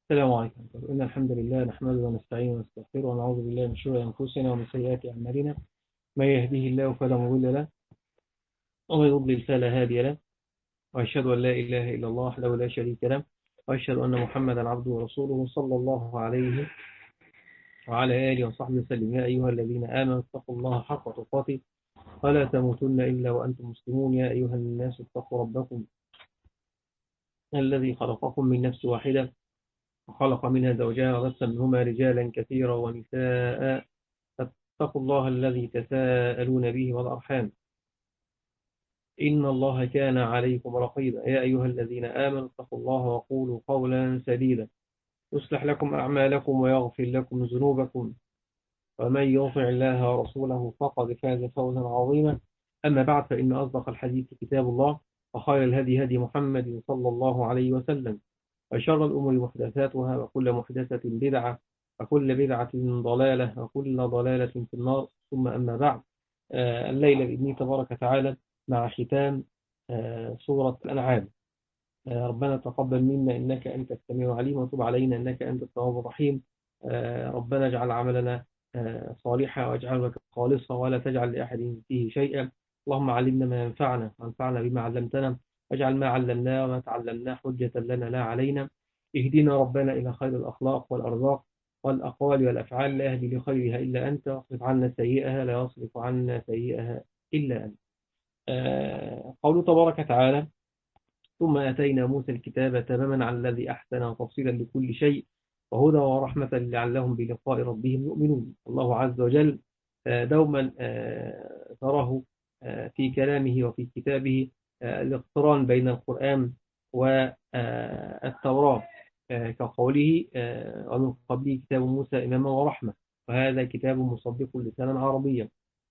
السلام عليكم. إن الحمد لله نحمده ونستعينه ونستغفره ونعوذ بالله من شرور أنفسنا ومن سيئات أعمالنا. من يهديه الله فلا مضل له ومن يضلل فلا هادي له. وأشهد أن لا إله إلا الله وحده لا شريك له، وأشهد أن محمدا عبده ورسوله صلى الله عليه وعلى آله وصحبه وسلم. يا أيها الذين آمنوا اتقوا الله حق تقاته ولا تموتن إلا وأنتم مسلمون. يا أيها الناس اتقوا ربكم الذي خلقكم من نفس واحدة وخلق منها زوجها وبث منهما رجالا كثيرا ونساء. فاتقوا الله الذي تساءلون به والأرحام، إن الله كان عليكم رقيبا. يا أيها الذين آمنوا اتقوا الله وقولوا قولا سديدا يصلح لكم أعمالكم ويغفر لكم ذنوبكم، ومن يطع الله ورسوله فقد فاز فوزا عظيما. أما بعد، فإن أصدق الحديث كتاب الله، وخير الهدي هدي محمد صلى الله عليه وسلم، وشر الأمور محدثاتها، وكل محدثة بدعة، وكل بدعة ضلالة، وكل ضلالة في النار. ثم أما بعد، الليلة بإذنه تبارك وتعالى مع ختام سورة الأنعام. ربنا تقبل منا إنك أنت السميع العليم، وتب علينا إنك أنت التواب الرحيم. ربنا اجعل عملنا صالحا، واجعل لك خالصا، ولا تجعل لأحد فيه شيئا. اللهم علمنا ما ينفعنا، وانفعنا بما علمتنا، واجعل ما علمناه وما تعلمناه حجة لنا لا علينا. اهدنا ربنا إلى خير الأخلاق والأرزاق والأقوال والأفعال، لا يهدي لخيرها إلا أنت، واصرف عنا سيئها لا يصرف عنا سيئها إلا أنت. قوله تبارك وتعالى: ثم آتينا موسى الكتاب تماما على الذي أحسن وتفصيلا لكل شيء وهدى ورحمة لعلهم بلقاء ربهم يؤمنون. الله عز وجل دوما تراه في كلامه وفي كتابه الاقتران بين القرآن والتوراة، كقوله: ومن قبله كتاب موسى إماما ورحمة، وهذا كتاب مصدق لسانا عربيا.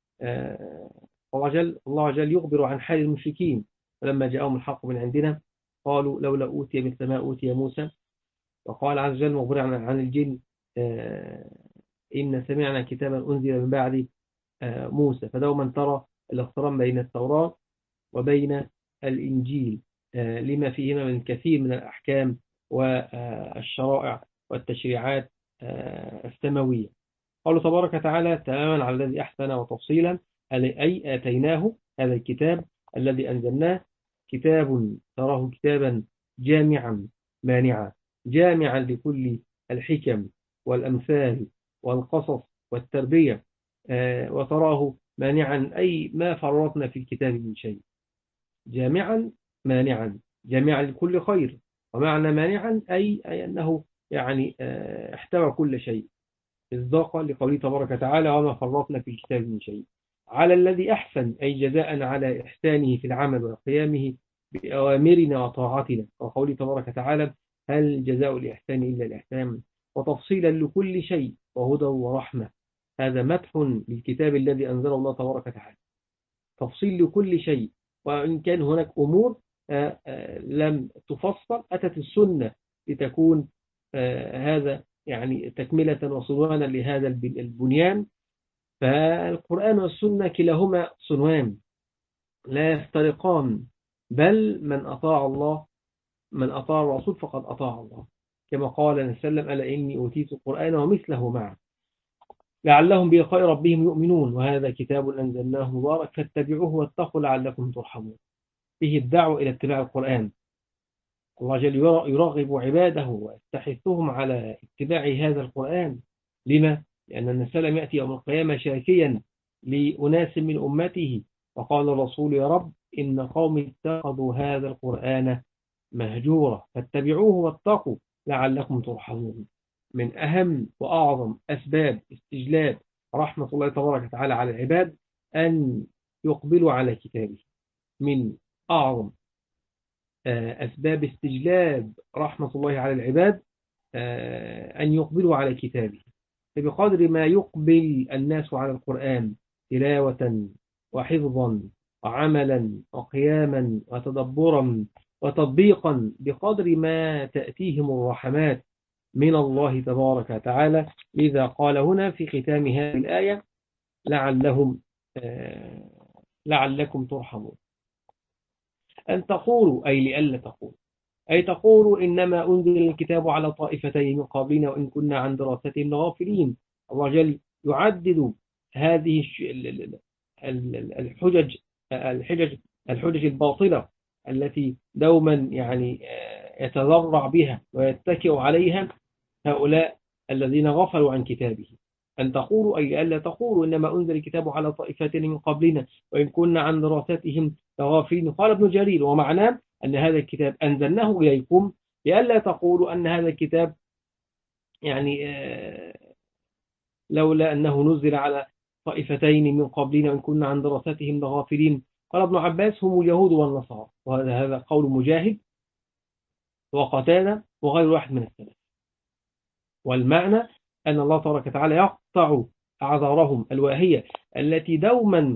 الله عز وجل يخبر عن حال المشركين فلما جاءهم الحق من عندنا قالوا لولا أوتي مثل ما أوتي موسى. وقال عز وجل مخبرا عن الجن: آه، إن سمعنا كتابا أنزل من بعد موسى. فدوما ترى الاقتران بين التوراة وبين الإنجيل، لما فيهما من كثير من الأحكام والشرائع والتشريعات السماوية. قالوا تبارك وتعالى: تماما على الذي أحسن وتفصيلا، أي آتيناه هذا الكتاب الذي أنزلناه كتاب تراه كتابا جامعا مانعا، جامعا لكل الحكم والأمثال والقصص والتربية، وتراه مانعا أي ما فرطنا في الكتاب من شيء، جامعا مانعا، جامعا لكل خير. ومعنى مانعا أي أنه يعني احتوى كل شيء، مصداقا لقوله تبارك وتعالى: وما فرطنا في الكتاب من شيء. على الذي أحسن أي جزاء على إحسانه في العمل وقيامه بأوامرنا وطاعتنا، وقوله تبارك وتعالى: هل جزاء الإحسان إلا الإحسان. وتفصيلا لكل شيء وهدى ورحمة، هذا مدح للكتاب الذي أنزله الله تبارك وتعالى، تفصيل لكل شيء. وإن كان هناك أمور لم تفصل، أتت السنة لتكون هذا يعني تكملة وصنوانا لهذا البنيان. فالقرآن والسنة كلاهما صنوان لا يفترقان، بل من أطاع الرسول فقد أطاع الله، كما قال النبي صلى الله عليه وسلم: ألا إني أوتيت القرآن ومثله معه لعلهم بلقاء ربهم يؤمنون، وهذا كتاب أنزلناه مبارك فاتبعوه واتقوا لعلكم ترحمون. به الدعوة إلى اتباع القرآن. الله جل يرغب عباده ويستحثهم على اتباع هذا القرآن. لما؟ لأن النبي صلى الله عليه وسلم يأتي يوم القيامة شاكيا لأناس من أمته، وقال الرسول: يا رب إن قوم اتخذوا هذا القرآن مهجورا فاتبعوه واتقوا لعلكم ترحمون. من أهم وأعظم أسباب استجلاب رحمة الله تبارك وتعالى على العباد أن يقبلوا على كتابه. من أعظم أسباب استجلاب رحمة الله على العباد أن يقبلوا على كتابه. فبقدر ما يقبل الناس على القرآن تلاوة وحفظا وعملا وقياما وتدبرا وتطبيقا، بقدر ما تأتيهم الرحمات من الله تبارك وتعالى. لذا قال هنا في ختام هذه الآية: لعلهم لعلكم ترحمون. أن تقولوا أي لئلا تقولوا. أي تقول إنما أنزل الكتاب على طائفتين من قبلنا وإن كنا عن دراستهم لغافلين. الله جل يعدد هذه الحجج الحجج الحجج الباطلة التي دوما يعني يتذرع بها ويتكئ عليها هؤلاء الذين غفلوا عن كتابه. أن تقولوا أي ألا تقولوا إنما أنزل الكتاب على طائفتين من قبلنا وإن كنا عن دراستهم لغافلين. قال ابن جرير ومعناه أن هذا الكتاب أنزلناه إليكم لئلا تقولوا أن هذا الكتاب يعني لولا أنه نزل على طائفتين من قبلنا وإن كنا عن دراستهم لغافلين. قال ابن عباس هم اليهود والنصارى، وهذا قول مجاهد وقتادة وغير واحد من السلف. والمعنى أن الله تبارك وتعالى يقطع أعذارهم الواهية التي دوما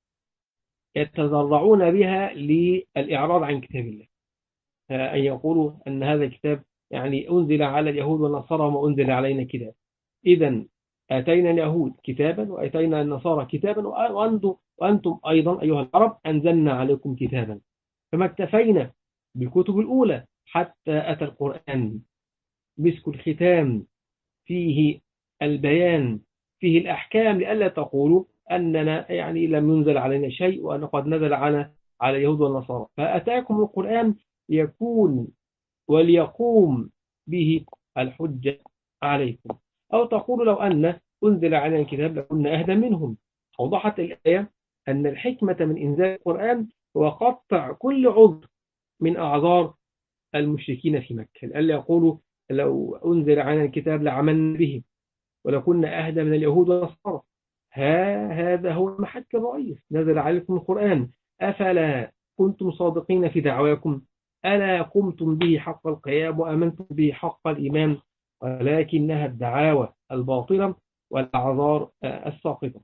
يتذرعون بها للإعراض عن كتاب الله، أن يقولوا أن هذا الكتاب يعني أنزل على اليهود والنصارى وما أنزل علينا كتاب. إذن آتينا اليهود كتابا وآتينا النصارى كتابا وأنتم أيضا أيها العرب أنزلنا عليكم كتابا. فما اكتفينا بالكتب الأولى حتى أتى القرآن مسك الختام فيه البيان فيه الأحكام لئلا تقولوا أننا يعني لم ينزل علينا شيء وأن قد نزل على اليهود والنصارى. فأتاكم القرآن يكون وليقوم به الحجة عليكم. أو تقولوا لو أن أنزل علينا الكتاب لكنا أهدى منهم. أوضحت الآية أن الحكمة من إنزال القرآن هو قطع كل عذر من أعذار المشركين في مكة، لئلا يقولوا لو أنزل علينا الكتاب لعملنا به ولكنا أهدى من اليهود والنصارى. هذا هو المحك الرئيس، نزل عليكم القرآن أفلا كنتم صادقين في دعواكم ألا قمتم به حق القيام وأمنتم به حق الإيمان ولكنها الدعاوى الباطلة والأعذار الساقطة.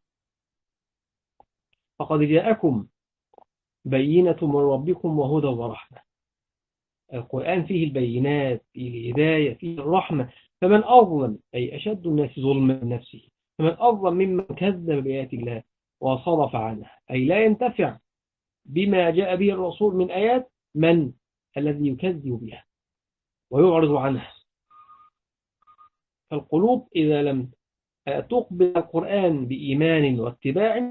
فقد جاءكم بينة من ربكم وهدى ورحمة. القرآن فيه البينات فيه الهداية فيه الرحمة. فمن أظلم أي أشد الناس ظلما من نفسه، فمن أظلم ممن كذب بآيات الله وصرف عنها، أي لا ينتفع بما جاء به الرسول من آيات من الذي يكذب بها ويعرض عنها. فالقلوب إذا لم تقبل القرآن بإيمان واتباع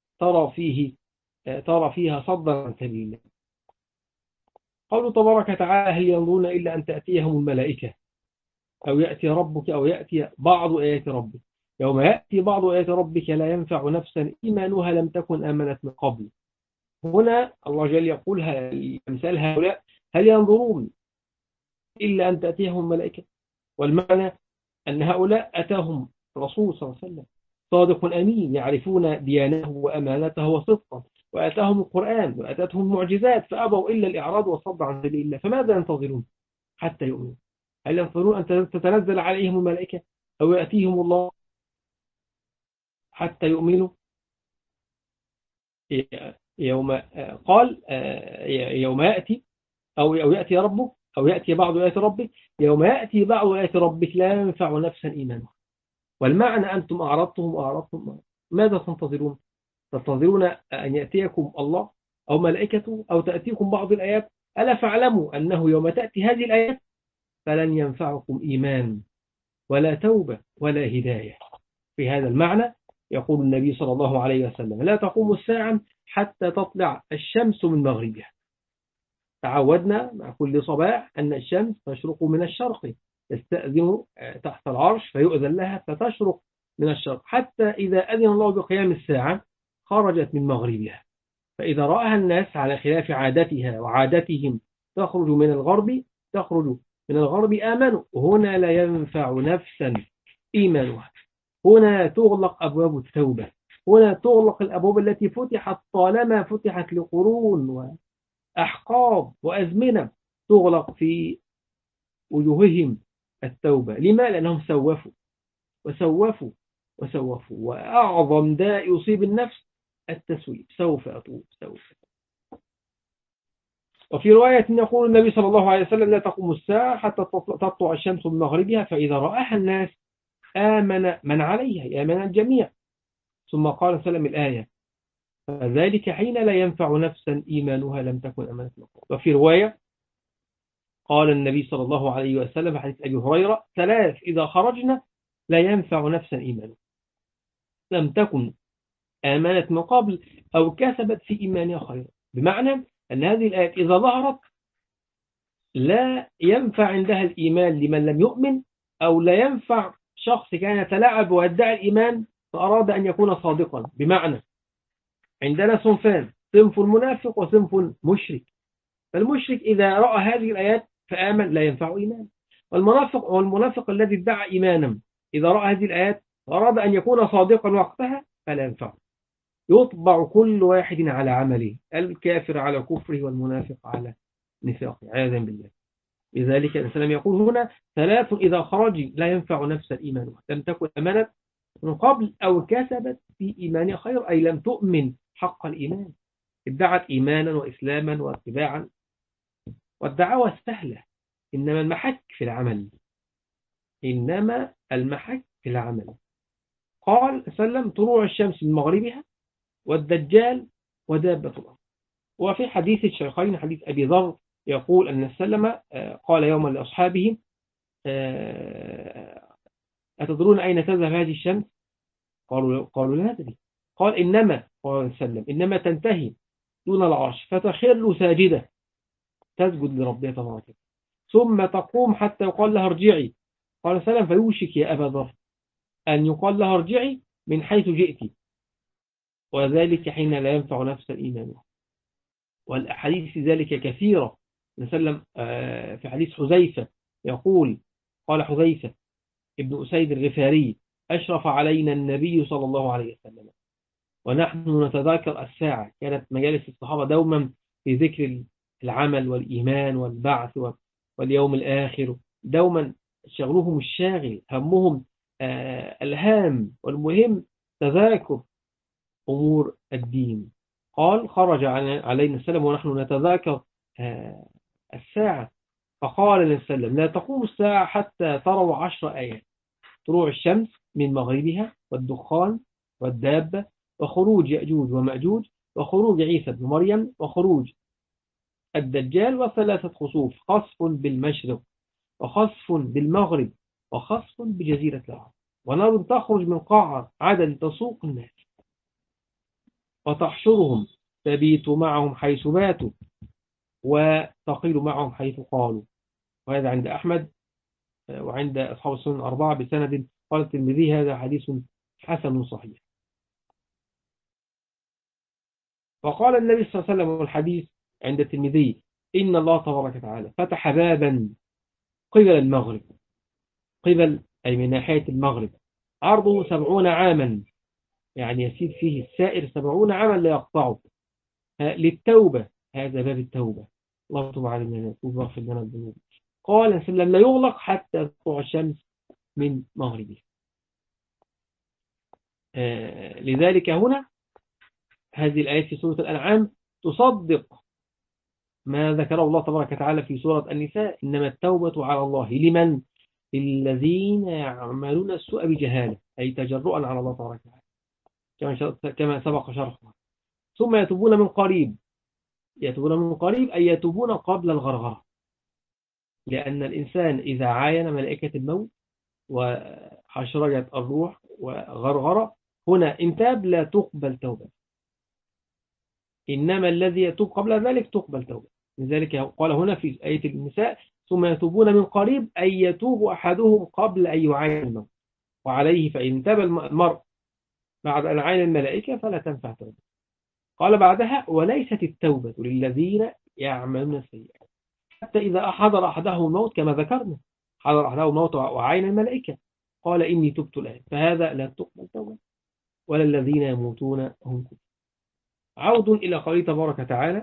ترى فيها صدا عن سبيل الله. قوله تبارك وتعالى هل ينظرون إلا أن تأتيهم الملائكة أو يأتي ربك أو يأتي بعض آيات ربك. يوم يأتي بعض آيات ربك لا ينفع نفسا إيمانها لم تكن آمنت من قبل. هنا الله جل يقول مثال هؤلاء هل ينظرون إلا أن تأتيهم الملائكة، والمعنى أن هؤلاء أتاهم رسول صلى الله عليه وسلم صادق أمين يعرفون ديانته وأمانته وصدقه، وأتاهم القرآن وأتتهم المعجزات فأبوا إلا الإعراض والصد عن سبيل الله. فماذا ينتظرون حتى يؤمنوا؟ هل ينظرون أن تتنزل عليهم الملائكة أو يأتيهم الله حتى يؤمنوا؟ يوم قال يوم يأتي أو يأتي ربك أو يأتي بعض آيات ربك. يوم يأتي بعض آيات ربك لا ينفع نفسا إيمانها. والمعنى أنتم أعرضتم ماذا تنتظرون؟ تنتظرون أن يأتيكم الله أو ملائكته أو تأتيكم بعض الآيات؟ ألا فاعلموا أنه يوم تأتي هذه الآيات فلن ينفعكم إيمان ولا توبة ولا هداية. في هذا المعنى يقول النبي صلى الله عليه وسلم لا تقوم الساعة حتى تطلع الشمس من مغربها. تعودنا مع كل صباح أن الشمس تشرق من الشرق، تستأذن تحت العرش فيؤذن لها فتشرق من الشرق، حتى إذا أذن الله بقيام الساعة خرجت من مغربها. فإذا رأها الناس على خلاف عادتها وعادتهم تخرج من الغرب آمنوا. هنا لا ينفع نفسا إيمانها. هنا تغلق أبواب التوبة. هنا تغلق الأبواب التي فتحت طالما فتحت لقرون وأحقاب وأزمنة، تغلق في وجوههم التوبة. لما؟ لأنهم سوفوا. وأعظم داء يصيب النفس التسويف. سوف أتوب. وفي رواية يقول النبي صلى الله عليه وسلم لا تقوم الساعة حتى تطلع الشمس من مغربها فإذا رآها الناس آمن من عليها، آمن الجميع. ثم قال سلم الآية فذلك حين لا ينفع نفسا إيمانها لم تكن أمنت من قبل. وفي رواية قال النبي صلى الله عليه وسلم في حديث أبي هريرة: ثلاث إذا خرجنا لا ينفع نفسا إيمانها، لم تكن آمنت من قبل أو كسبت في إيمانها خيرا. بمعنى أن هذه الآيات إذا ظهرت لا ينفع عندها الإيمان لمن لم يؤمن، أو لا ينفع شخص كان يتلاعب ويدعي الإيمان فأراد أن يكون صادقا. بمعنى عندنا صنفان: صنف منافق وصنف مشرك. فالمشرك إذا رأى هذه الآيات فآمن لا ينفع إيمان، والمنافق الذي ادعى إيمانا إذا رأى هذه الآيات أراد أن يكون صادقا وقتها فلا ينفع. يطبع كل واحد على عمله، الكافر على كفره والمنافق على نفاقه عياذا بالله. لذلك الإسلام يقول هنا: ثلاث إذا خرج لا ينفع نفس الإيمان، لم تكن أمنت من قبل أو كسبت في إيمانها خير، أي لم تؤمن حق الإيمان، ادعت إيمانا وإسلاما واتباعا، والدعوة سهلة، إنما المحك في العمل. إنما المحك في العمل. قال سلم: طلوع الشمس من مغربها والدجال ودابة الأرض. وفي حديث الشيخين حديث أبي ذر يقول أن السلم قال يوما لأصحابه: أتدرون أين تذهب هذه الشمس؟ قالوا لا ندري. قال قال السلم: إنما تنتهي دون العرش فتخر ساجدة تسجد لربها تبارك، ثم تقوم حتى يقال لها ارجعي. قال سلم: فيوشك يا أبا ذر أن يقال لها ارجعي من حيث جئت، وذلك حين لا ينفع نفس الإيمان. والأحاديث في ذلك كثيرة. نسلم في حديث حذيفة يقول: قال حذيفة ابن أسيد الغفاري: أشرف علينا النبي صلى الله عليه وسلم ونحن نتذاكر الساعة. كانت مجالس الصحابة دوما في ذكر العمل والإيمان والبعث واليوم الآخر، دوما شغلهم الشاغل همهم الهام والمهم تذاكر أمور الدين. قال: خرج علينا السلام ونحن نتذاكر الساعة، فقال لنا السلام: لا تقوم الساعة حتى تروا 10 آيات: طلوع الشمس من مغربها والدخان والدابة وخروج يأجوج ومأجوج وخروج عيسى بن مريم وخروج الدجال وثلاثة خسوف: خسف بالمشرق وخسف بالمغرب وخسف بجزيرة العرب، ونار تخرج من قاع عدن تسوق الناس وتحشرهم تبيت معهم حيث باتوا وتقيل معهم حيث قالوا. وهذا عند أحمد وعند أصحاب السنن الأربعة بسند قال الترمذي: هذا حديث حسن صحيح. وقال النبي صلى الله عليه وسلم والحديث عند الترمذي: إن الله تبارك وتعالى فتح بابا قبل المغرب، قبل أي من ناحية المغرب، عرضه 70 عاما، يعني يسير فيه السائر 70 عاما لا يقطعه، للتوبة. هذا باب التوبة. الله تب علينا نتوب واغفر لنا الذنوب. قال سلم: لا يغلق حتى تطلع الشمس من مغربها. لذلك هنا هذه الآيات في سورة الأنعام تصدق ما ذكره الله تبارك وتعالى في سورة النساء: إنما التوبة على الله لمن؟ الذين يعملون السوء بجهالة، أي تجرؤا على الله تبارك وتعالى كما سبق شرحه، ثم يتوبون من قريب. يتوبون من قريب أي يتوبون قبل الغرغرة، لأن الإنسان إذا عاين ملائكة الموت وحشرجت الروح وغرغرة هنا إن تاب لا تقبل توبة، إنما الذي يتوب قبل ذلك تقبل توبة. لذلك قال هنا في آية النساء: ثم يتوبون من قريب أي يتوب أحدهم قبل أن يعاين الموت، وعليه فإن تاب المرء بعد أن عاين الملائكة فلا تنفع توبة. قال بعدها: وليست التوبة للذين يعملون السيئات حتى إذا حضر أحدهم الموت، كما ذكرنا حضر أحدهم الموت وعاين الملائكة قال إني تبت الآن، فهذا لا تقبل توبة. ولا الذين يموتون هم كفار. عود إلى قوله تبارك وتعالى: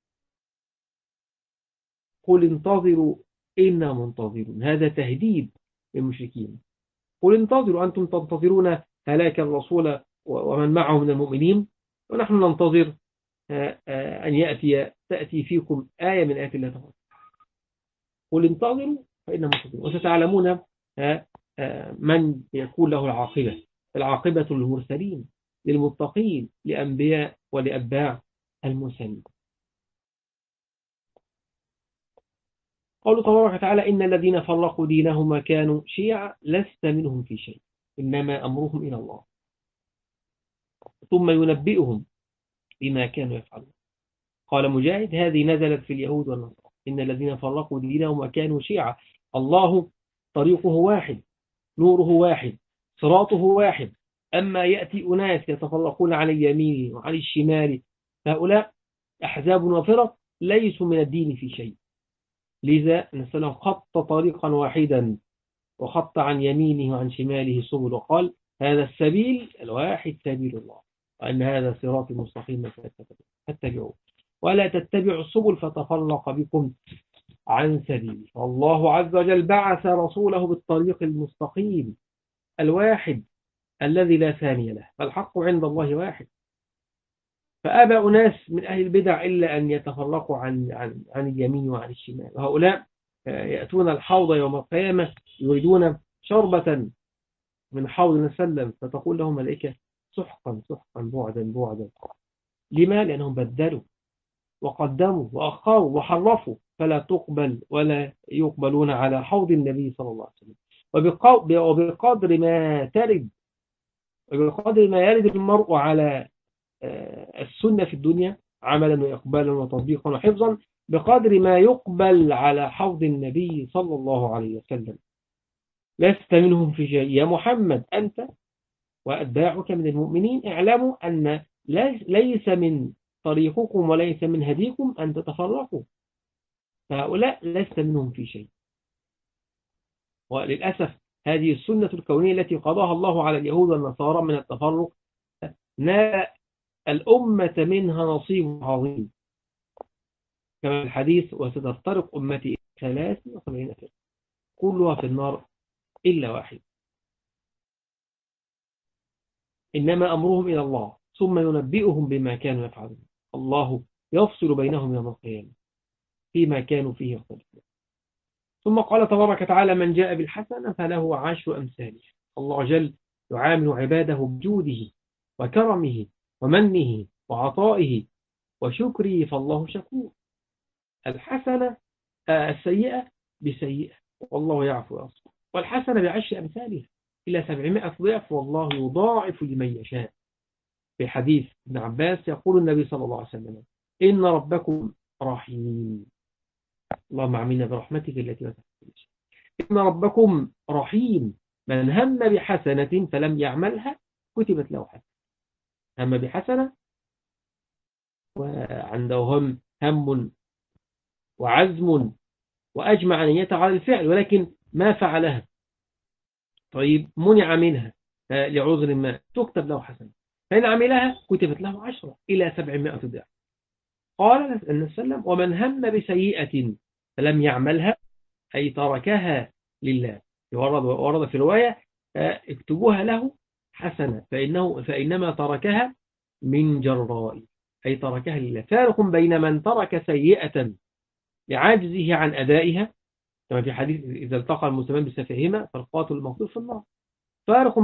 قل انتظروا إنا منتظرون. هذا تهديد للمشركين. قل انتظروا، أنتم تنتظرون هلاك الرسول ومن معه من المؤمنين، ونحن ننتظر أن تأتي فيكم آية من آيات الله تعالى. قل انتظروا فإنا منتظرون، وستعلمون من يكون له العاقبة. العاقبة للمرسلين للمتقين لأنبياء ولأتباع المرسلين. قالوا تبارك وتعالى إن الذين فرقوا دينهم وكانوا شيعا لست منهم في شيء إنما أمرهم إلى الله ثم ينبئهم بما كانوا يفعلون. قال مجاهد هذه نزلت في اليهود والنصارى إن الذين فرقوا دينهم وكانوا شيعا الله طريقه واحد نوره واحد صراطه واحد أما يأتي أناس يتفرقون عن اليمين وعن الشمال هؤلاء أحزاب وفرق ليسوا من الدين في شيء. لذا نسأله خط طريقا واحدا وخط عن يمينه وعن شماله سبل وقال هذا السبيل الواحد سبيل الله وأن هذا صراط مستقيم فاتبعوه ولا تتبعوا السبل فتفرق بكم عن سبيله. والله عز وجل بعث رسوله بالطريق المستقيم الواحد الذي لا ثاني له فالحق عند الله واحد. فأبى أناس من أهل البدع إلا أن يتفرقوا عن اليمين وعن الشمال وهؤلاء يأتون الحوض يوم القيامة يريدون شربة من حوض نسلم فتقول لهم ملائكة سحقا سحقا بعدا بعدا. لما؟ لأنهم بدلوا وقدموا وأخروا وحرفوا فلا تقبل ولا يقبلون على حوض النبي صلى الله عليه وسلم. وبقدر ما يرد المرء على السنة في الدنيا عملا وإقبالا وتطبيقا وحفظا بقدر ما يقبل على حوض النبي صلى الله عليه وسلم. لست منهم في شيء يا محمد أنت وأتباعك من المؤمنين اعلموا أن ليس من طريقكم وليس من هديكم أن تتفرقوا فهؤلاء لست منهم في شيء. وللأسف هذه السنة الكونية التي قضاها الله على اليهود والنصارى من التفرق نال الأمة منها نصيب عظيم كما الحديث وستفترق أمتي 73 فرقة كلها في النار إلا واحد إنما أمرهم إلى الله ثم ينبئهم بما كانوا يفعلون. الله يفصل بينهم يوم القيامة فيما كانوا فيه يختلفون. ثم قال تبارك وتعالى من جاء بالحسنة فله 10 أمثالها. الله جل يعامل عباده بجوده وكرمه ومنه وعطائه وشكره فالله شكور. الحسنة السيئة بسيئة والله يعفو ويصفح والحسنة ب10 أمثالها إلى 700 ضعف والله يضاعف لمن يشاء. في حديث ابن عباس يقول النبي صلى الله عليه وسلم إن ربكم رحيم اللهم عاملنا برحمتك التي وسعت كل شيء. إن ربكم رحيم من هم بحسنة فلم يعملها كتبت له حسنة. هم بحسنة وعنده هم وعزم وأجمع نيته على الفعل ولكن ما فعلها طيب منع منها لعذر ما تكتب له حسنة فإن عملها كتبت له 10 إلى 700 ضعف. قال النبي صلى الله عليه وسلم ومن هم بسيئة فلم يعملها أي تركها لله. ورد في رواية اكتبوها له حسنة فإنما تركها من جراء أي تركها لله. فارق بين من ترك سيئة لعاجزه عن أدائها كما في حديث إذا التقى المسلمان بسفيهما فالقاتل المقتول في النار. فارق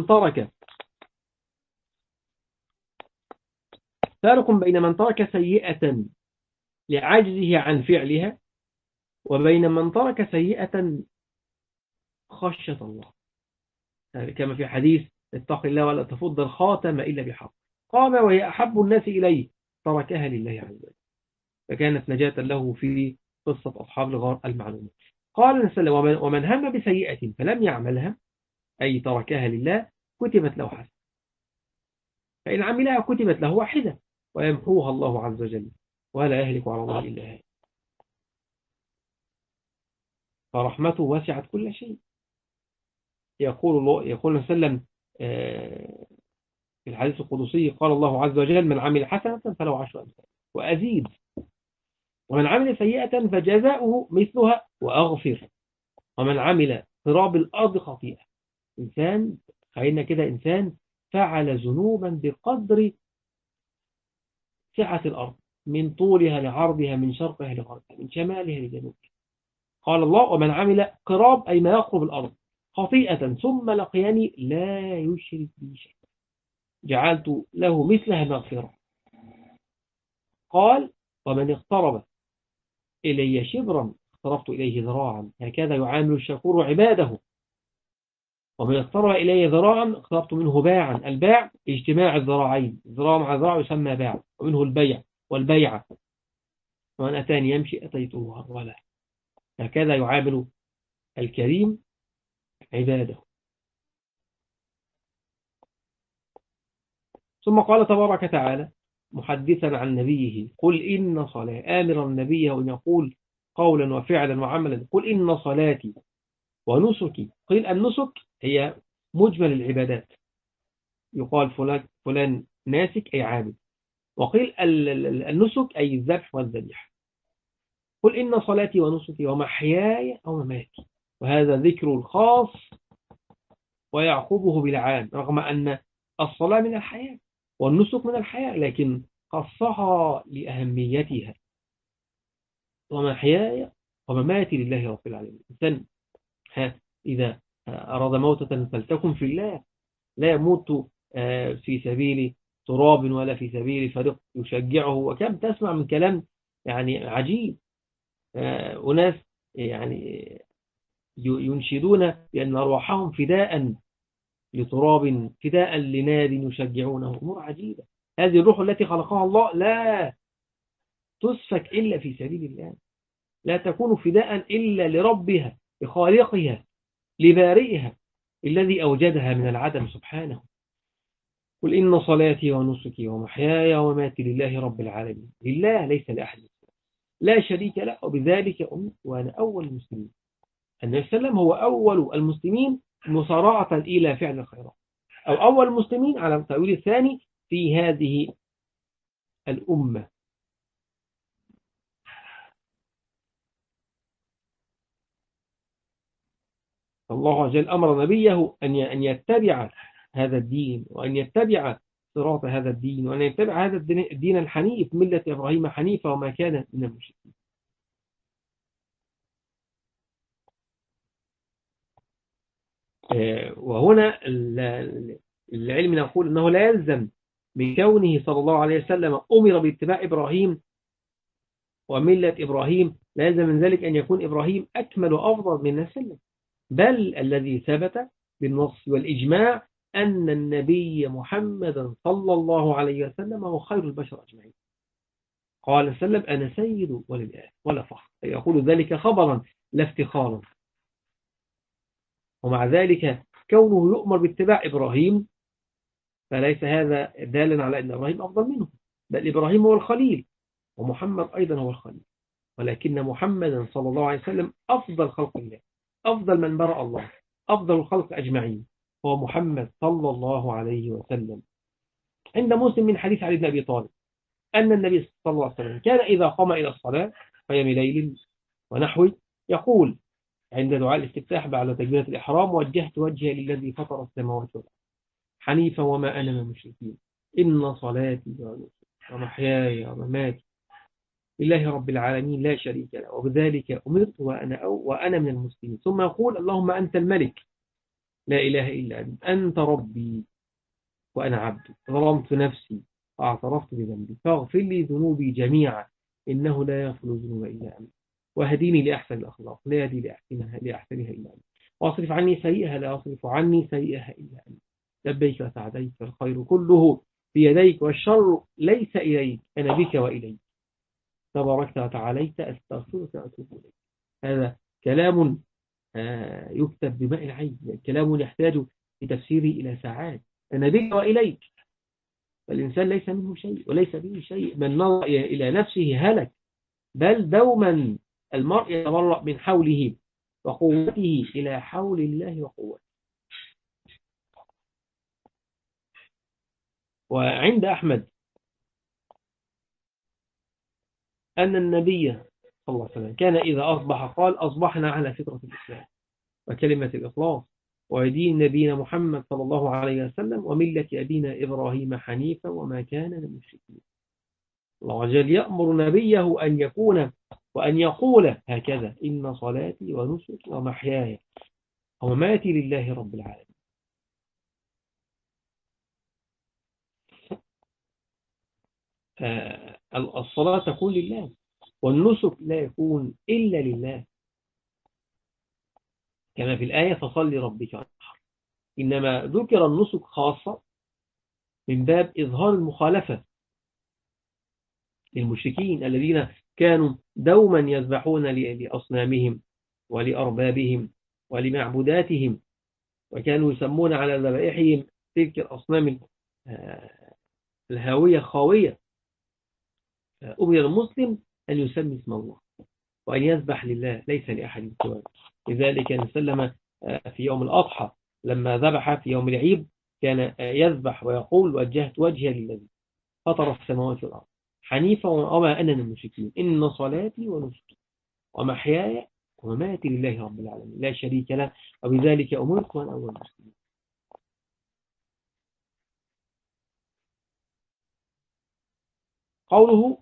بين من ترك سيئة لعجزه عن فعلها وبين من ترك سيئة خشية الله كما في حديث اتق الله ولا تفض الخاتم إلا بحق قام وهي أحب الناس إليه تركها لله عز وجل فكانت نجاة له في قصة أصحاب الغار المعلومة. قال نسأل ومن هم بسيئة فلم يعملها أي تركها لله كتبت له حسنة فإن عملها كتبت له واحدة ويمحوها الله عز وجل ولا يهلك على الله إلا هي فرحمته وسعت كل شيء. يقول وسلم في الحديث القدسي قال الله عز وجل من عمل حسنة فله 10 أمثال وأزيد ومن عمل سيئة فجزاؤه مثلها وأغفر ومن عمل قراب الأرض خطيئة إنسان خلينا كده إنسان فعل ذنوبا بقدر سعة الأرض من طولها لعرضها من شرقها لغربها من شمالها لجنوبها. قال الله ومن عمل قراب أي ما يقرب الأرض خطيئة ثم لقياني لا يشرك بي شيئا جعلت له مثلها مغفرة. قال ومن اقترب إلي شبرا اقتربت إليه ذراعا. هكذا يعامل الشكور عباده. ومن اقترب إليه ذراعا اقتربت منه باعا. الباع اجتماع الذراعين، ذراع مع ذراع يسمى باع، ومنه البيع والبيعة. ومن أتاني يمشي أتيته هرولا. هكذا يعامل الكريم عباده. ثم قال تبارك وتعالى محدثا عن نبيه: قل إن صلاة، آمرا النبي أن يقول قولا وفعلا وعملا: قل إن صلاتي ونسكي. قيل النسك هي مجمل العبادات، يقال فلان ناسك أي عابد. وقيل النسك أي الذبح والذبيحة. قل إن صلاتي ونسكي ومحياي ومماتي. وهذا ذكر الخاص ويعقبه بالعام، رغم أن الصلاة من الحياة والنسك من الحياة، لكن خصها لأهميتها. ومحياي ومماتي لله رب العالمين. الإنسان إذا أراد موتة فلتكن في الله، لا يموت في سبيل تراب ولا في سبيل فريق يشجعه. وكم تسمع من كلام يعني عجيب، أناس يعني ينشدون بأن أرواحهم فداء لتراب، فداء لناد يشجعونه. أمور عجيبة. هذه الروح التي خلقها الله لا تسفك إلا في سبيل الله، لا تكون فداء إلا لربها، لخالقها، لبارئها الذي أوجدها من العدم سبحانه. قل إن صلاتي ونسكي ومحياي ومماتي لله رب العالمين. لله ليس لأحد، لا شريك له، وبذلك أمرت وأنا أول المسلمين. النبي صلى الله عليه وسلم هو أول المسلمين مسارعة إلى فعل الخيرات، أو أول المسلمين على التأويل الثاني في هذه الأمة. الله عز وجل أمر نبيه أن يتبع هذا الدين، وأن يتبع صراط هذا الدين، وأن يتبع هذا الدين الحنيف، ملة إبراهيم حنيفة وما كان من المشركين. وهنا العلم يقول أنه لا يلزم من كونه صلى الله عليه وسلم أمر باتباع إبراهيم وملة إبراهيم، لا يلزم من ذلك أن يكون إبراهيم أكمل وأفضل من وسلم. بل الذي ثبت بالنص والإجماع أن النبي محمدا صلى الله عليه وسلم هو خير البشر أجمعين. قال وسلم: أنا سيد ولد آدم ولا فخر. يقول ذلك خبرا لا افتخارا. ومع ذلك كونه يؤمر باتباع إبراهيم فليس هذا دالا على أن إبراهيم أفضل منه، بل إبراهيم هو الخليل ومحمد أيضا هو الخليل، ولكن محمدا صلى الله عليه وسلم أفضل خلق الله، أفضل من برأ الله، أفضل الخلق أجمعين هو محمد صلى الله عليه وسلم. عند مسلم من حديث علي بن أبي طالب أن النبي صلى الله عليه وسلم كان إذا قام إلى الصلاة قيام ليل ونحوه يقول عند دعاء الاستفتاح بعد تكبيرة الإحرام: وجهت وجهي للذي فطر السماوات والأرض حنيفا وما أنا من المشركين، إن صلاتي ونسكي ومحياي ومماتي لله رب العالمين لا شريك له، وبذلك أمرت وأنا من المسلمين. ثم يقول: اللهم أنت الملك لا إله إلا أنت، أنت ربي وأنا عبدك، ظلمت نفسي واعترفت بذنبي، فاغفر لي ذنوبي جميعا إنه لا يغفر الذنوب إلا أنت، واهديني لأحسن الأخلاق لا يهدي لأحسنها إلا أنت، واصرف عني سيئها لا أصرف عني سيئها إلا أنت، لبيك وسعديك، الخير كله بيديك والشر ليس إليك، أنا بك وإليك، تباركت وتعاليت، أستغفرك وأتوب إليك. هذا كلام يكتب بماء العين، كلام يحتاج في تفسيره إلى ساعات. أنا بك وإليك، فالإنسان ليس منه شيء وليس به شيء، من نظر إلى نفسه هلك، بل دوما المرء يتبرأ من حوله وقوته إلى حول الله وقوته. وعند أحمد أن النبي صلى الله عليه وسلم كان إذا أصبح قال: أصبحنا على فطرة الإسلام وكلمة الإخلاص ودين نبينا محمد صلى الله عليه وسلم وملة أبينا إبراهيم حنيفا وما كان من المشركين. الله عز وجل يأمر نبيه أن يكون وأن يقول هكذا: إن صلاتي ونسكي ومحياي ومماتي لله رب العالمين. الصلاة تكون لله، والنسك لا يكون إلا لله، كما في الآية فصل لربك وانحر. إنما ذكر النسك خاصة من باب إظهار المخالفة للمشركين الذين كانوا دوما يذبحون لأصنامهم ولأربابهم ولمعبوداتهم، وكانوا يسمون على ذبائحهم تلك الأصنام الهاوية خاوية. أمر المسلم أن يسمي اسم الله وأن يذبح لله ليس لأحد سواه. لذلك سلم في يوم الأضحى لما ذبح في يوم العيد كان يذبح ويقول وجهت وجهي للذي فطر السماوات والأرض حنيفا وما أنا من المشركين إن صلاتي ونسكي ومحياي ومماتي لله رب العالمين لا شريك له وبذلك أمرت وأنا أول المسلمين. قوله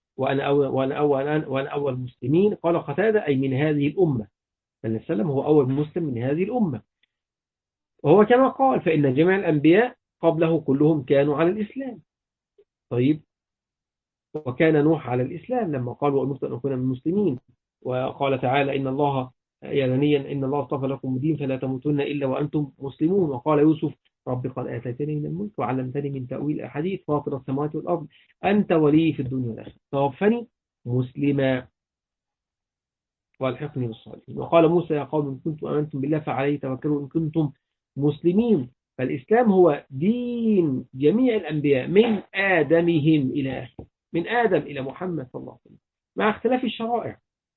وأنا أول المسلمين قال قتادة أي من هذه الأمة، صلى الله عليه وسلم هو أول مسلم من هذه الأمة. وهو كما قال فإن جميع الأنبياء قبله كلهم كانوا على الإسلام. طيب، وكان نوح على الإسلام لما قال وأمرت أن أكون من المسلمين. وقال تعالى إن الله يا بني إن الله اصطفى لكم الدين فلا تموتن إلا وأنتم مسلمون. وقال يوسف رب قد آتيتني من الملك وعلمتني من تأويل الأحاديث فاطر السماوات والأرض أنت ولي في الدنيا والآخرة توفني مسلما والحقني بالصالحين. وقال موسى يا قوم إن كنتم آمنتم بالله فعليه توكلوا إن كنتم مسلمين. فالإسلام هو دين جميع الأنبياء من آدمهم إلى آخره، من آدم إلى محمد صلى الله عليه وسلم، مع اختلاف الشرائع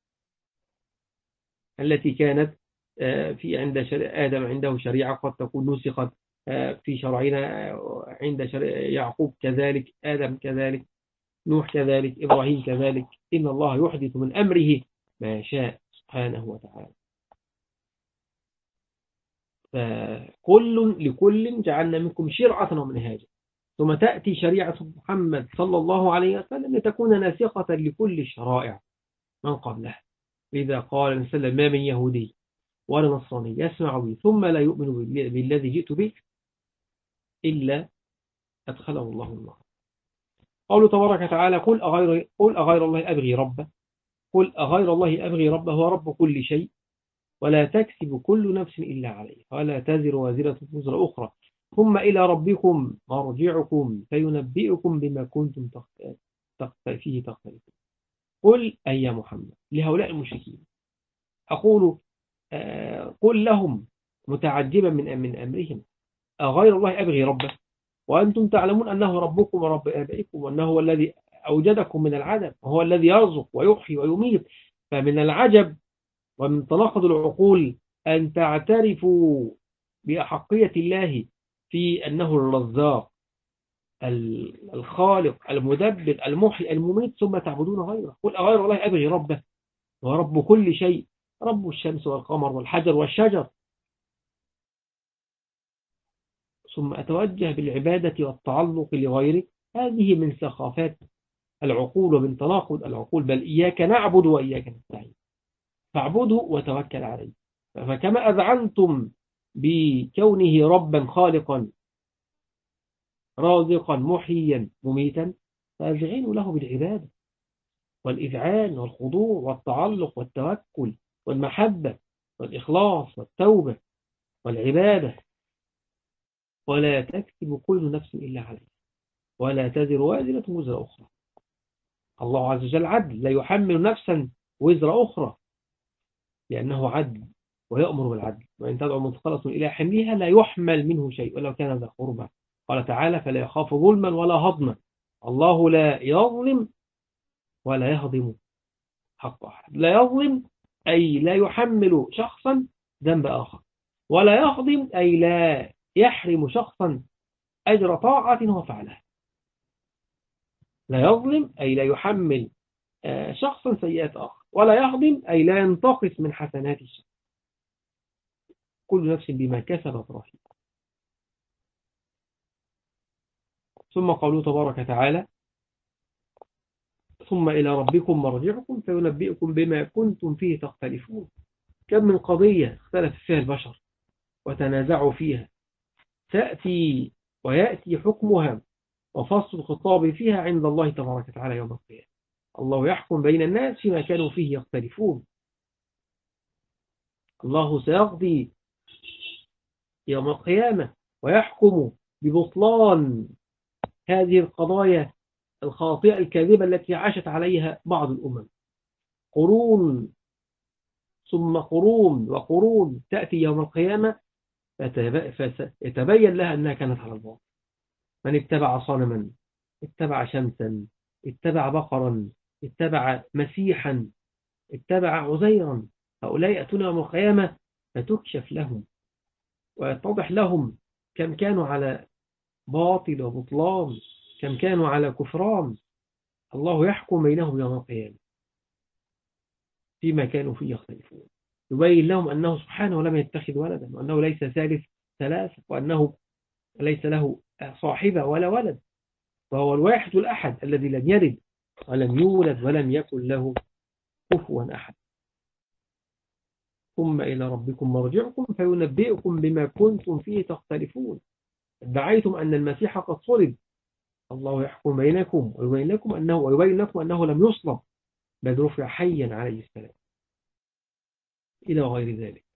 التي كانت في عند آدم عنده شريعة قد تكون نسخت في شرعنا، عند يعقوب كذلك، آدم كذلك، نوح كذلك، إبراهيم كذلك. إن الله يحدث من أمره ما شاء سبحانه وتعالى. فكل لكل جعلنا منكم شرعة ومنهاجا ثم تأتي شريعة محمد صلى الله عليه وسلم لتكون ناسخة لكل الشرائع من قبلها. لذا قال النبي صلى الله عليه وسلم ما من يهودي ولا نصراني يسمع بي ثم لا يؤمن بالذي جئت به إلا أدخله الله النار. قوله تبارك وتعالى قل أغير الله أبغي ربا قل أغير الله أبغي ربا هو رب كل شيء ولا تكسب كل نفس إلا عليه ولا تزر وازرة وزر أخرى ثم إلى ربكم مرجعكم فينبئكم بما كنتم فيه تختلفون. قل أي يا محمد لهؤلاء المشركين أقول قل لهم متعجبا من أمرهم أغير الله أبغي ربه وأنتم تعلمون أنه ربكم ورب آبائكم وأنه هو الذي أوجدكم من العدم وهو الذي يرزق ويحيي ويميت. فمن العجب ومن تناقض العقول أن تعترفوا بأحقية الله في أنه الرزاق الخالق المدبر المحيي المميت ثم تعبدون غيره. قل أغير الله أبغي ربه ورب كل شيء رب الشمس والقمر والحجر والشجر ثم أتوجه بالعبادة والتعلق لغيره. هذه من سخافات العقول ومن تناقض العقول. بل إياك نعبد وإياك نستعين فاعبده وتوكل عليه. فكما أذعنتم بكونه ربا خالقا رازقا محيا مميتا فأذعنوا له بالعبادة والإذعان والخضوع والتعلق والتوكل والمحبة والإخلاص والتوبة والعبادة. ولا تكسب كل نفس إلا عليه ولا تزر وازرة وزر أخرى. الله عز وجل عدل لا يحمل نفسا وزر أخرى لأنه عدل ويأمر بالعدل وإن تدعو مثقلة إلى حملها لا يحمل منه شيء ولو كان ذا قربى. قال تعالى فلا يخاف ظلما ولا هضما. الله لا يظلم ولا يهضم حق أحد. لا يظلم أي لا يحمل شخصا ذنب آخر ولا يهضم أي لا يحرم شخصا أجر طاعة هو فعلها. لا يظلم أي لا يحمل شخصا سيئات آخر ولا يهضم أي لا ينتقص من حسنات الشخص. كل نفس بما كسبت رهينة. ثم قالوا تبارك وتعالى ثم إلى ربكم مرجعكم فينبئكم بما كنتم فيه تختلفون. كم من قضية اختلف فيها البشر وتنازعوا فيها تأتي ويأتي حكمها وفصل الخطاب فيها عند الله تبارك وتعالى يوم القيامة. الله يحكم بين الناس فيما كانوا فيه يختلفون. الله سيقضي يوم القيامة ويحكم ببطلان هذه القضايا الخاطئة الكاذبة التي عاشت عليها بعض الأمم. قرون ثم قرون وقرون تأتي يوم القيامة فيتبين لها أنها كانت على الباطل. من اتبع صنما، اتبع شمسا، اتبع بقرا، اتبع مسيحا، اتبع عزيرا، هؤلاء يأتون يوم القيامة فتكشف لهم ويتضح لهم كم كانوا على باطل وبطلان، كم كانوا على كفران. الله يحكم بينهم يوم القيامة فيما كانوا فيه يختلفون، يبين لهم أنه سبحانه لم يتخذ ولدا، وأنه ليس ثالث ثلاثة، وأنه ليس له صاحبة ولا ولد، وهو الواحد الأحد الذي لم يلد ولم يولد ولم يكن له كفوا أحد. ثم إلى ربكم مرجعكم فينبئكم بما كنتم فيه تختلفون. ادعيتم أن المسيح قد صلب، الله يحكم بينكم ويبين لكم أنه لم يصلب بل رفع حيا عليه السلام إلى غير ذلك.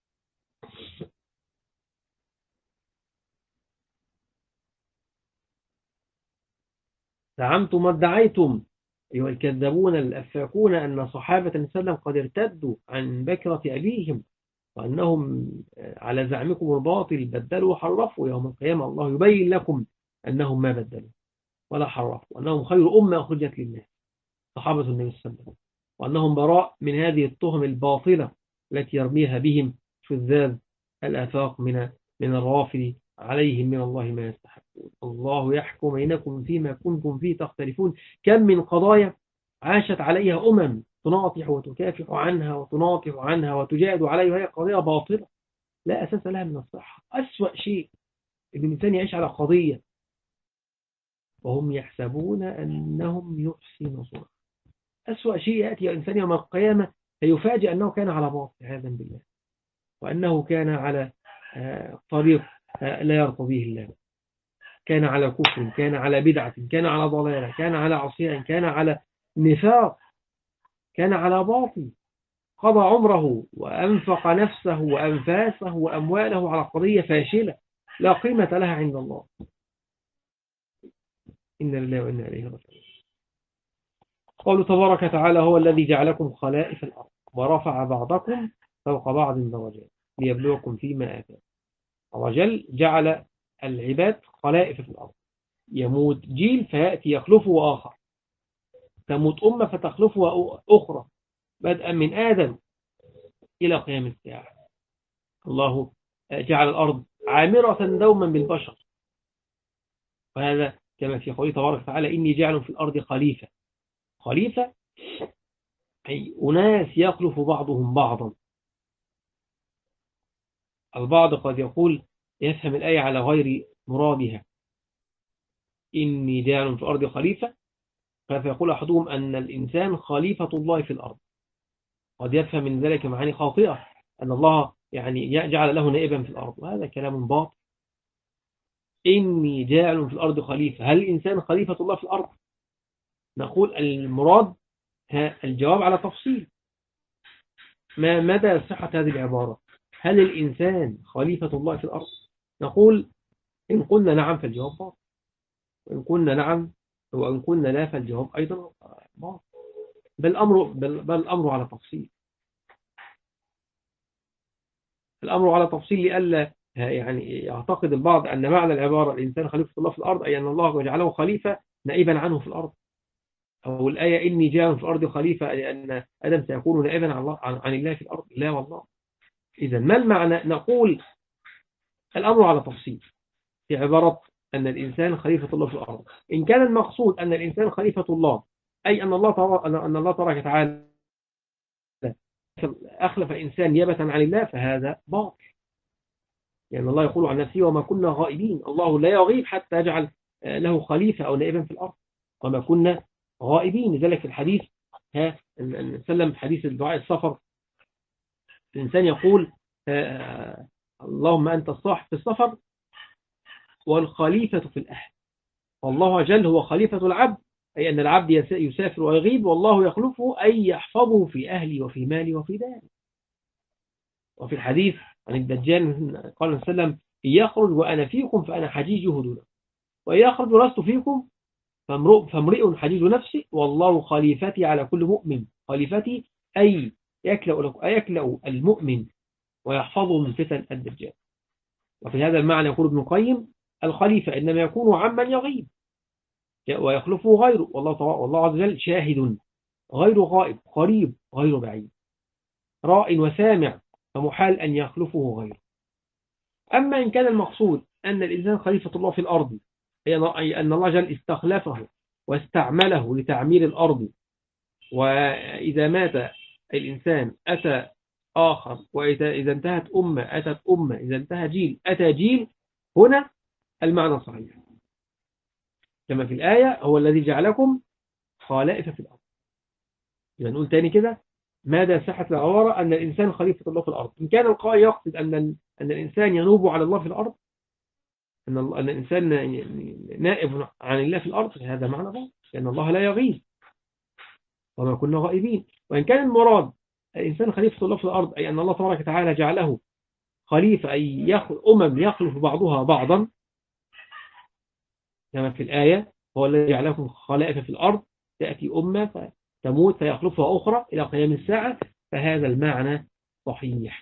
زعمتم وادعيتم أيها الكذابون الأفاكون أن صحابة النبي صلى الله عليه وسلم قد ارتدوا عن بكرة أبيهم، وأنهم على زعمكم الباطل بدلوا وحرفوا. يوم القيامة الله يبين لكم أنهم ما بدلوا ولا حرفوا، وأنهم خير أمة أخرجت للناس صحابة النبي صلى الله عليه وسلم، وأنهم براء من هذه التهم الباطلة التي يرميها بهم شذاذ الآفاق من الرافض عليهم من الله ما يستحقون. الله يحكم بينكم فيما كنتم فيه تختلفون. كم من قضايا عاشت عليها تناطح وتكافح عنها وتناطح عنها وتجاهد عليها، وهي قضية باطلة لا أساس لها من الصحة. أسوأ شيء إن الإنسان يعيش على قضية وهم يحسبون أنهم يحسنون صنعا. أسوأ شيء يأتي الإنسان يوم القيامة فيفاجئ أنه كان على باطل عياذا بالله، وأنه كان على طريق لا يرضى به الله، كان على كفر، كان على بدعة، كان على ضلالة، كان على عصيان، كان على نفاق، كان على باطل، قضى عمره وأنفق نفسه وأنفاسه وأمواله على قضية فاشلة لا قيمة لها عند الله. إن لله وإنا إليه راجعون. قالوا تبارك وتعالى هو الذي جعلكم خلائف الأرض ورفع بعضكم فوق بعض درجات ليبلوكم فيما آتاكم. الله جل جعل العباد خلائف في الأرض، يموت جيل فيأتي يخلفه آخر، تموت أمة فتخلفها أخرى، بدءا من آدم إلى قيام الساعة. الله جعل الأرض عامرة دوما بالبشر، وهذا كما في قوله تبارك وتعالى إني جعل في الأرض خليفة. خليفة أي أناس يخلف بعضهم بعضا. البعض قد يقول يفهم الآية على غير مرادها، إني جاعل في الأرض خليفة، فيقول أحدهم أن الإنسان خليفة الله في الأرض. قد يفهم من ذلك معاني خاطئة أن الله يعني جعل له نائبا في الأرض، وهذا كلام باطل. إني جاعل في الأرض خليفة، هل الإنسان خليفة الله في الأرض؟ نقول المراد الجواب على تفصيل. ما مدى صحة هذه العبارة؟ هل الإنسان خليفة الله في الأرض؟ نقول إن قلنا نعم فالجواب باطل، وإن قلنا نعم وإن قلنا لا فالجواب أيضا باطل، بل الأمر على تفصيل. الأمر على تفصيل لئلا يعني يعتقد البعض أن معنى العبارة الإنسان خليفة الله في الأرض أي أن الله جعله خليفة نائبا عنه في الأرض، أو الآية إني جاعل في الأرض خليفة أي أن آدم سيكون نائبا عن الله في الأرض. لا والله. إذا ما المعنى؟ نقول الأمر على تفصيل في عبارة أن الإنسان خليفة الله في الأرض. إن كان المقصود أن الإنسان خليفة الله أي أن الله تبارك وتعالى أخلف الإنسان نيابة عن الله، فهذا باطل، لأن الله يقول عن نفسه وما كنا غائبين. الله لا يغيب حتى يجعل له خليفة أو نائبا في الأرض، وما كنا غائبين. لذلك الحديث سلم حديث الدعاء السفر، الإنسان يقول اللهم أنت الصاحب في السفر والخليفة في الأهل. والله جل هو خليفة العبد أي أن العبد يسافر ويغيب، والله يخلفه أي يحفظه في أهلي وفي مالي وفي داري. وفي الحديث عن الدجال قال صلى الله عليه وسلم: إن يخرج وأنا فيكم فأنا حجيجه دونه، وإن يخرج ولست فيكم فامرئ حجيج نفسي والله خليفتي على كل مؤمن. خليفتي أي يكلأ المؤمن ويحفظه من فتن الدجال. وفي هذا المعنى يقول ابن القيم: الخليفة إنما يكون عمن يغيب ويخلفه غيره، والله عز وجل شاهد غير غائب، قريب غير بعيد، راء وسامع، فمحال أن يخلفه غيره. أما إن كان المقصود أن الإنسان خليفة الله في الأرض، أي أن الله جل استخلفه واستعمله لتعمير الأرض، وإذا مات الإنسان أتى آخر، وإذا انتهت أمة أتت أمة، إذا انتهى جيل أتى جيل، هنا المعنى صحيح كما في الآية: هو الذي جعلكم خلائف في الأرض. إذا نقول تاني كده: ماذا صحة العبارة أن الإنسان خليفة الله في الأرض؟ إن كان القائل يقصد أن الإنسان ينوب على الله في الأرض، أن الإنسان نائب عن الله في الأرض، هذا معنى غلط، لأن الله لا يغيب وما كنا غائبين. وإن كان المراد الإنسان خليفة الله في الأرض، أي أن الله تبارك وتعالى جعله خليفة، أي يخلف بعضها بعضا كما في الآية: هو الذي جعلكم خلائف في الأرض، تأتي أمة فتموت فيخلفها أخرى إلى قيام الساعة، فهذا المعنى صحيح.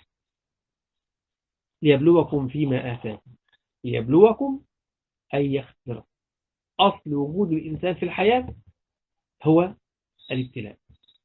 ليبلوكم فيما آتاكم، ليبلوكم أي يختبركم. أصل وجود الإنسان في الحياة هو الابتلاء،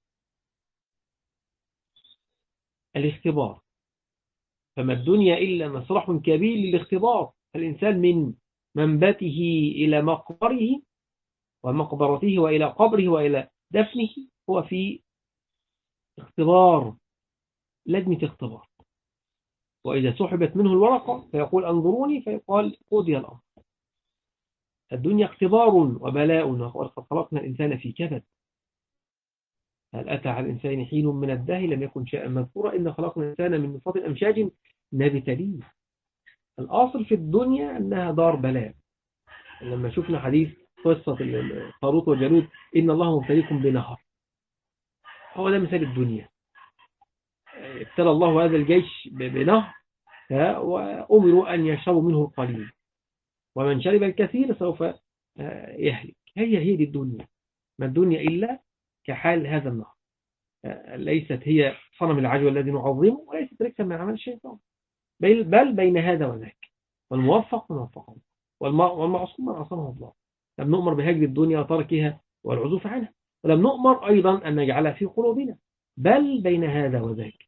الاختبار. فما الدنيا إلا مسرح كبير للاختبار. الإنسان من منبته إلى مقبره ومقبرته وإلى قبره وإلى دفنه هو في اختبار، لجنة اختبار. وإذا سحبت منه الورقة فيقول: أنظروني، فيقال: قضي الأمر. الدنيا اختبار وبلاء، وقد خلقنا الإنسان في كبد. هل أتى على الإنسان حين من الدهر لم يكن شيئا مذكورا، إن خلقنا الإنسان من نطفة أمشاج نبتليه. الأصل في الدنيا أنها دار بلاء. لما شفنا حديث قصة طاروت وجالوت: إن الله مبتليكم بنهر، هو ده مثال الدنيا. ابتلى الله هذا الجيش بنهر، وأمروا أن يشربوا منه القليل، ومن شرب الكثير سوف يهلك. هي دي الدنيا. ما الدنيا إلا كحال هذا النهر. ليست هي صنم العجوة الذي نعظمه، وليست ركسا من عمل الشيطان، بل بين هذا وذاك. والموفق من وفقه، والمعصوم من عصمه الله. لم نؤمر بهجر الدنيا وتركها والعزوف عنها، ولم نؤمر أيضا أن نجعلها في قلوبنا، بل بين هذا وذاك.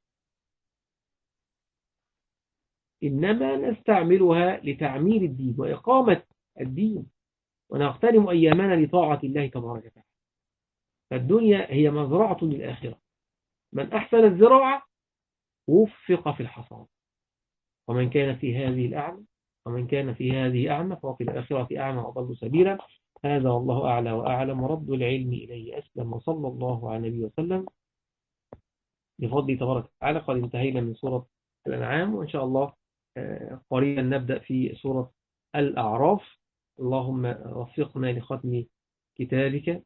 إنما نستعملها لتعمير الدين وإقامة الدين، ونغتنم أيامنا لطاعة الله تبارك وتعالى. فالدنيا هي مزرعة للآخرة. من أحسن الزراعة وفق في الحصاد. ومن كان في هذه أعمى فهو في الآخرة أعمى وأضل سبيلا. هذا والله أعلى وأعلم، ورد العلم إليه أسلم، وصلى الله على النبي وسلم. بفضل تبارك وتعالى قد انتهينا من سورة الأنعام، وإن شاء الله قريبا نبدأ في سورة الأعراف. اللهم وفقنا لختم كتابك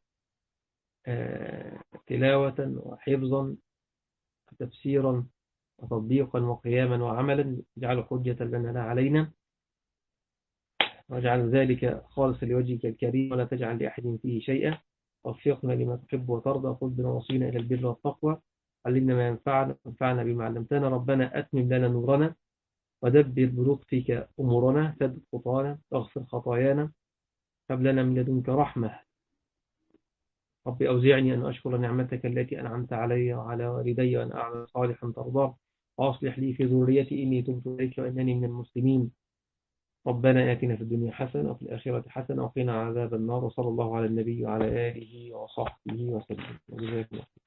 تلاوة وحفظا وتفسيرا وتطبيقا وقياما وعملا، اجعله حجة لنا لا علينا، واجعل ذلك خالصا لوجهك الكريم، ولا تجعل لأحد فيه شيئا. وفقنا لما تحب وترضى، خذ بنا وصينا إلى البر والتقوى، علمنا ما ينفعنا وانفعنا بما علمتنا. ربنا أتمم لنا نورنا ودبر بلطفك أمورنا، سدد خطانا واغفر خطايانا، هب لنا من لدنك رحمة. رب أوزعني أن أشكر نعمتك التي أنعمت علي وعلى والدي، وأن أعمل صالحا ترضاه، وأصلح لي في ذريتي إني تبت إليك وإنني من المسلمين. ربنا آتنا في الدنيا حسنة وفي الآخرة حسنة وقنا عذاب النار. وصلى الله على النبي وعلى آله وصحبه وسلم.